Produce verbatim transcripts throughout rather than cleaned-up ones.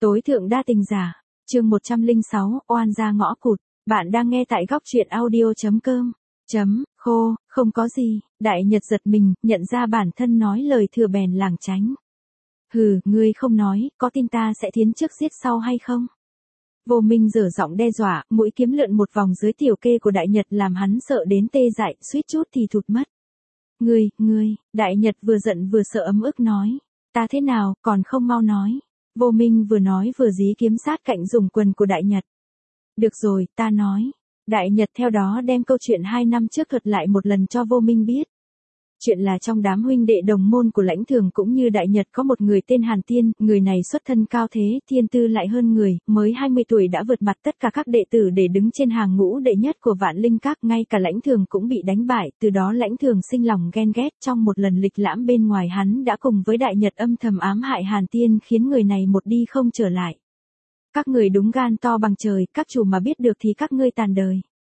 Tối thượng đa tình giả, chương một trăm lẻ sáu, oan gia ngõ cụt. Bạn đang nghe tại góc truyện audio chấm com. Chấm, khô, không có gì, Đại Nhật giật mình, nhận ra bản thân nói lời thừa bèn lảng tránh. Hừ, ngươi không nói, có tin ta sẽ tiến trước giết sau hay không? Vô Minh giở giọng đe dọa, mũi kiếm lượn một vòng dưới tiểu kê của Đại Nhật làm hắn sợ đến tê dại, suýt chút thì thụt mất. Ngươi, ngươi, Đại Nhật vừa giận vừa sợ ấm ức nói. Ta thế nào, còn không mau nói. Vô Minh vừa nói vừa dí kiếm sát cạnh dùng quần của Đại Nhật. Được rồi, ta nói. Đại Nhật theo đó đem câu chuyện hai năm trước thuật lại một lần cho Vô Minh biết. Chuyện là trong đám huynh đệ đồng môn của Lãnh Thường cũng như Đại Nhật có một người tên Hàn Tiên, người này xuất thân cao thế, thiên tư lại hơn người, mới hai mươi tuổi đã vượt mặt tất cả các đệ tử để đứng trên hàng ngũ đệ nhất của Vạn Linh Các, ngay cả Lãnh Thường cũng bị đánh bại, từ đó Lãnh Thường sinh lòng ghen ghét, trong một lần lịch lãm bên ngoài hắn đã cùng với Đại Nhật âm thầm ám hại Hàn Tiên khiến người này một đi không trở lại. Các người đúng gan to bằng trời, các chủ mà biết được thì các ngươi tàn đời.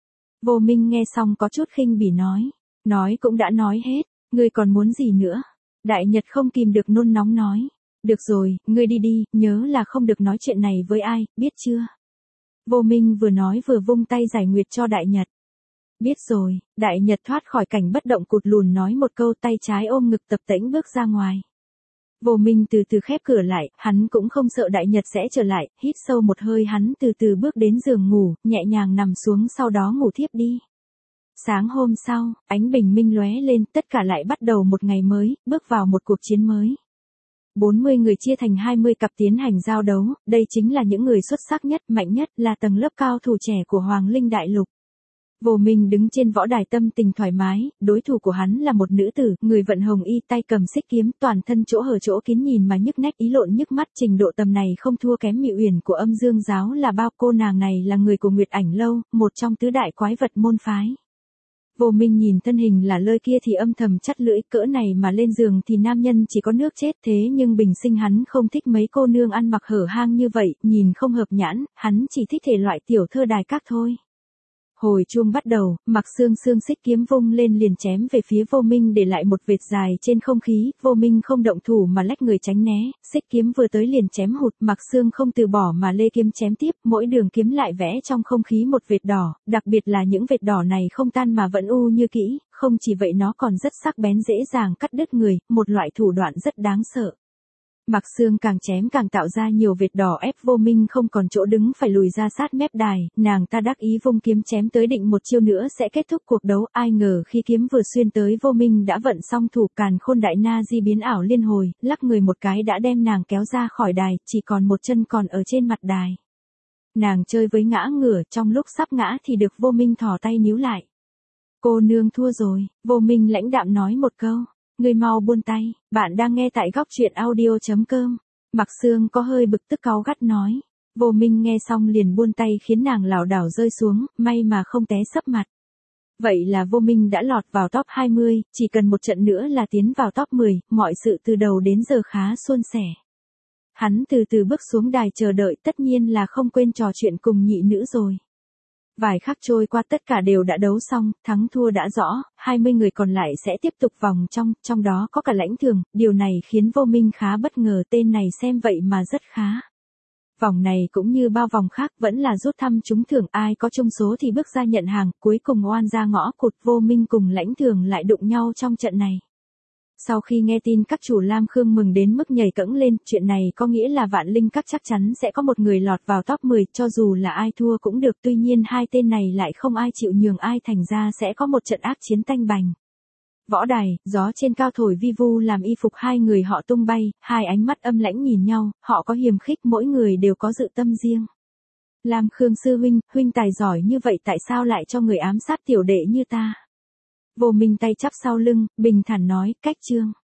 Vô Minh nghe xong có chút khinh bỉ nói, nói cũng đã nói hết. Ngươi còn muốn gì nữa? Đại Nhật không kìm được nôn nóng nói. Được rồi, ngươi đi đi, nhớ là không được nói chuyện này với ai, biết chưa? Vô Minh vừa nói vừa vung tay giải nguyệt cho Đại Nhật. Biết rồi, Đại Nhật thoát khỏi cảnh bất động cụt lùn nói một câu, tay trái ôm ngực tập tễnh bước ra ngoài. Vô Minh từ từ khép cửa lại, hắn cũng không sợ Đại Nhật sẽ trở lại, hít sâu một hơi hắn từ từ bước đến giường ngủ, nhẹ nhàng nằm xuống sau đó ngủ thiếp đi. Sáng hôm sau, ánh bình minh lóe lên, tất cả lại bắt đầu một ngày mới, bước vào một cuộc chiến mới. bốn mươi người chia thành hai mươi cặp tiến hành giao đấu, đây chính là những người xuất sắc nhất, mạnh nhất, là tầng lớp cao thủ trẻ của Hoàng Linh Đại Lục. Vô Minh đứng trên võ đài tâm tình thoải mái, đối thủ của hắn là một nữ tử, người vận hồng y, tay cầm xích kiếm, toàn thân chỗ hở chỗ kín nhìn mà nhức nách ý lộn nhức mắt, trình độ tầm này không thua kém Mị Uyển của Âm Dương giáo là bao. Cô nàng này là người của Nguyệt Ảnh Lâu, một trong tứ đại quái vật môn phái. Vô Minh nhìn thân hình là lơi kia thì âm thầm chắt lưỡi, cỡ này mà lên giường thì nam nhân chỉ có nước chết, thế nhưng bình sinh hắn không thích mấy cô nương ăn mặc hở hang như vậy, nhìn không hợp nhãn, hắn chỉ thích thể loại tiểu thơ đài các thôi. Hồi chuông bắt đầu, Mặc Xương xương xích kiếm vung lên liền chém về phía Vô Minh để lại một vệt dài trên không khí, Vô Minh không động thủ mà lách người tránh né, xích kiếm vừa tới liền chém hụt, Mặc Xương không từ bỏ mà lê kiếm chém tiếp, mỗi đường kiếm lại vẽ trong không khí một vệt đỏ, đặc biệt là những vệt đỏ này không tan mà vẫn u như kỹ, không chỉ vậy nó còn rất sắc bén dễ dàng cắt đứt người, một loại thủ đoạn rất đáng sợ. Mặc Xương càng chém càng tạo ra nhiều vệt đỏ ép Vô Minh không còn chỗ đứng phải lùi ra sát mép đài, nàng ta đắc ý vung kiếm chém tới định một chiêu nữa sẽ kết thúc cuộc đấu, ai ngờ khi kiếm vừa xuyên tới Vô Minh đã vận xong thủ càn khôn đại na di biến ảo liên hồi, lắc người một cái đã đem nàng kéo ra khỏi đài, chỉ còn một chân còn ở trên mặt đài. Nàng chơi với ngã ngửa, trong lúc sắp ngã thì được Vô Minh thò tay níu lại. Cô nương thua rồi, Vô Minh lãnh đạm nói một câu. Ngươi mau buông tay, bạn đang nghe tại góc truyện audio chấm com. Mặc Xương có hơi bực tức cáu gắt nói. Vô Minh nghe xong liền buông tay khiến nàng lảo đảo rơi xuống, may mà không té sấp mặt. Vậy là Vô Minh đã lọt vào top hai mươi, chỉ cần một trận nữa là tiến vào top mười, mọi sự từ đầu đến giờ khá suôn sẻ. Hắn từ từ bước xuống đài chờ đợi, tất nhiên là không quên trò chuyện cùng nhị nữ rồi. Vài khắc trôi qua tất cả đều đã đấu xong, thắng thua đã rõ, hai mươi người còn lại sẽ tiếp tục vòng trong, trong đó có cả Lãnh Thường, điều này khiến Vô Minh khá bất ngờ, tên này xem vậy mà rất khá. Vòng này cũng như bao vòng khác vẫn là rút thăm trúng thưởng, ai có chung số thì bước ra nhận hàng, cuối cùng oan ra ngõ cụt, Vô Minh cùng Lãnh Thường lại đụng nhau trong trận này. Sau khi nghe tin các chủ Lam Khương mừng đến mức nhảy cẫng lên, chuyện này có nghĩa là Vạn Linh Các chắc chắn sẽ có một người lọt vào top mười, cho dù là ai thua cũng được, tuy nhiên hai tên này lại không ai chịu nhường ai, thành ra sẽ có một trận ác chiến tanh bành. Võ đài, gió trên cao thổi vi vu làm y phục hai người họ tung bay, hai ánh mắt âm lãnh nhìn nhau, họ có hiềm khích, mỗi người đều có dự tâm riêng. Lam Khương sư huynh, huynh tài giỏi như vậy tại sao lại cho người ám sát tiểu đệ như ta? Vô Minh tay chắp sau lưng, bình thản nói, cách chương.